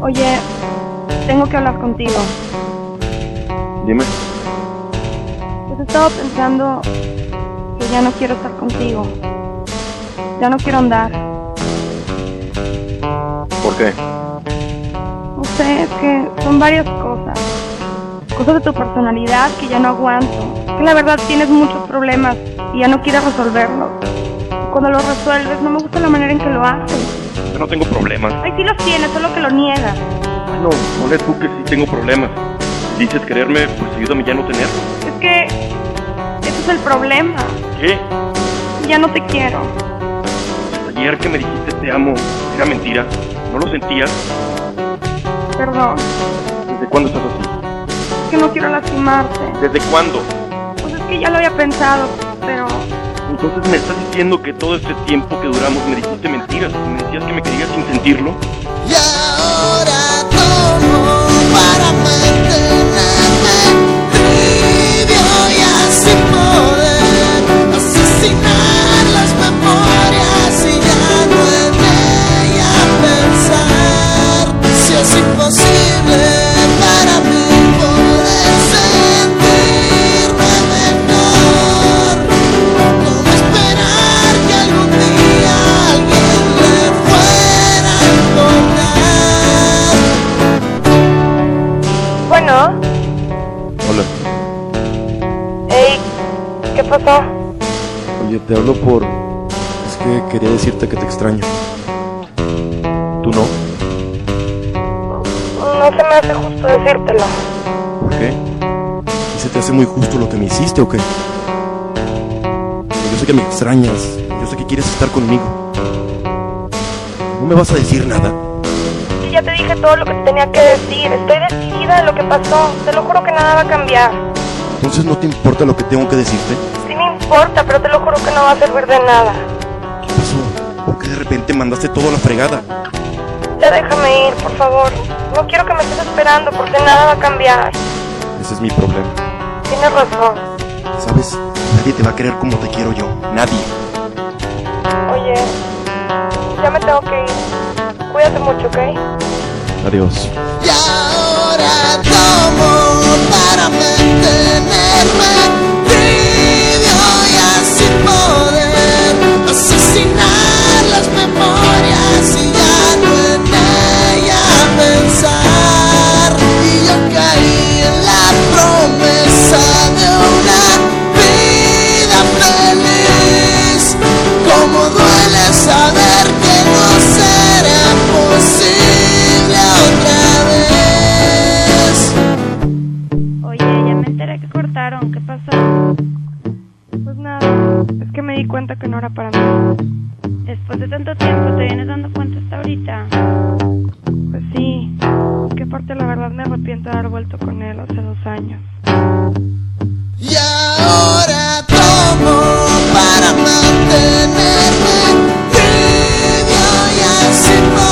Oye, tengo que hablar contigo. Dime. Pues he estado pensando que ya no quiero estar contigo. Ya no quiero andar. ¿Por qué? No sé, es que son varias cosas. Cosas de tu personalidad que ya no aguanto. Que la verdad tienes muchos problemas y ya no quieres resolverlos. Cuando los resuelves no me gusta la manera en que lo haces. Yo no tengo problemas. Ay, sí los tienes, solo que lo niegas. Bueno, ponle tú que sí tengo problemas. Si dices quererme, pues ayúdame ya a no tenerlos. Es que ese es el problema. ¿Qué? Ya no te quiero. Ayer que me dijiste te amo, era mentira. ¿No lo sentías? Perdón, ¿Desde cuándo estás así? es que no quiero lastimarte. ¿Desde cuándo? Pues es que ya lo había pensado, pero Entonces me estás diciendo que todo este tiempo que duramos me dijiste mentiras. Me decías que me querías sin sentirlo. Y ahora tomo para mantenerme tibio y así poder asesinar las memorias y ya no en ella pensar. Si es imposible para mí poder sentirme mejor, como esperar que algún día alguien le fuera a importar. bueno. Hola. Ey, ¿qué pasó? Oye, te hablo por... Es que quería decirte que te extraño. ¿Tú no? No se me hace justo decírtelo. ¿Por qué? ¿Y se te hace muy justo lo que me hiciste o qué? Yo sé que me extrañas. Yo sé que quieres estar conmigo. ¿No me vas a decir nada? Sí, ya te dije todo lo que te tenía que decir. Estoy decidida de lo que pasó. Te lo juro que nada va a cambiar. Entonces no te importa lo que tengo que decirte. Sí me importa, pero te lo juro que no va a servir de nada. ¿Qué pasó? ¿Por qué de repente mandaste todo a la fregada? Ya déjame ir, por favor. No quiero que me estés esperando porque nada va a cambiar. Ese es mi problema. Tienes razón. ¿Sabes? Nadie te va a querer como te quiero yo. Nadie. Oye, ya me tengo que ir. Cuídate mucho, ¿ok? Adiós. Y ahora tomo para mantenerme tibio y así poder asesinar las memorias y ya no en ella pensar. Y yo caí en la promesa de una vida feliz. Como duele saber que no será posible otra vez. Oye, ya me enteré que cortaron. ¿Qué pasó? Pues nada, es que me di cuenta que no era para mí. Después de tanto tiempo, ¿te vienes dando cuenta hasta ahorita? Pues sí, es que aparte la verdad me arrepiento de haber vuelto con él hace 2 años. Y ahora tomo para mantenerme tibio y así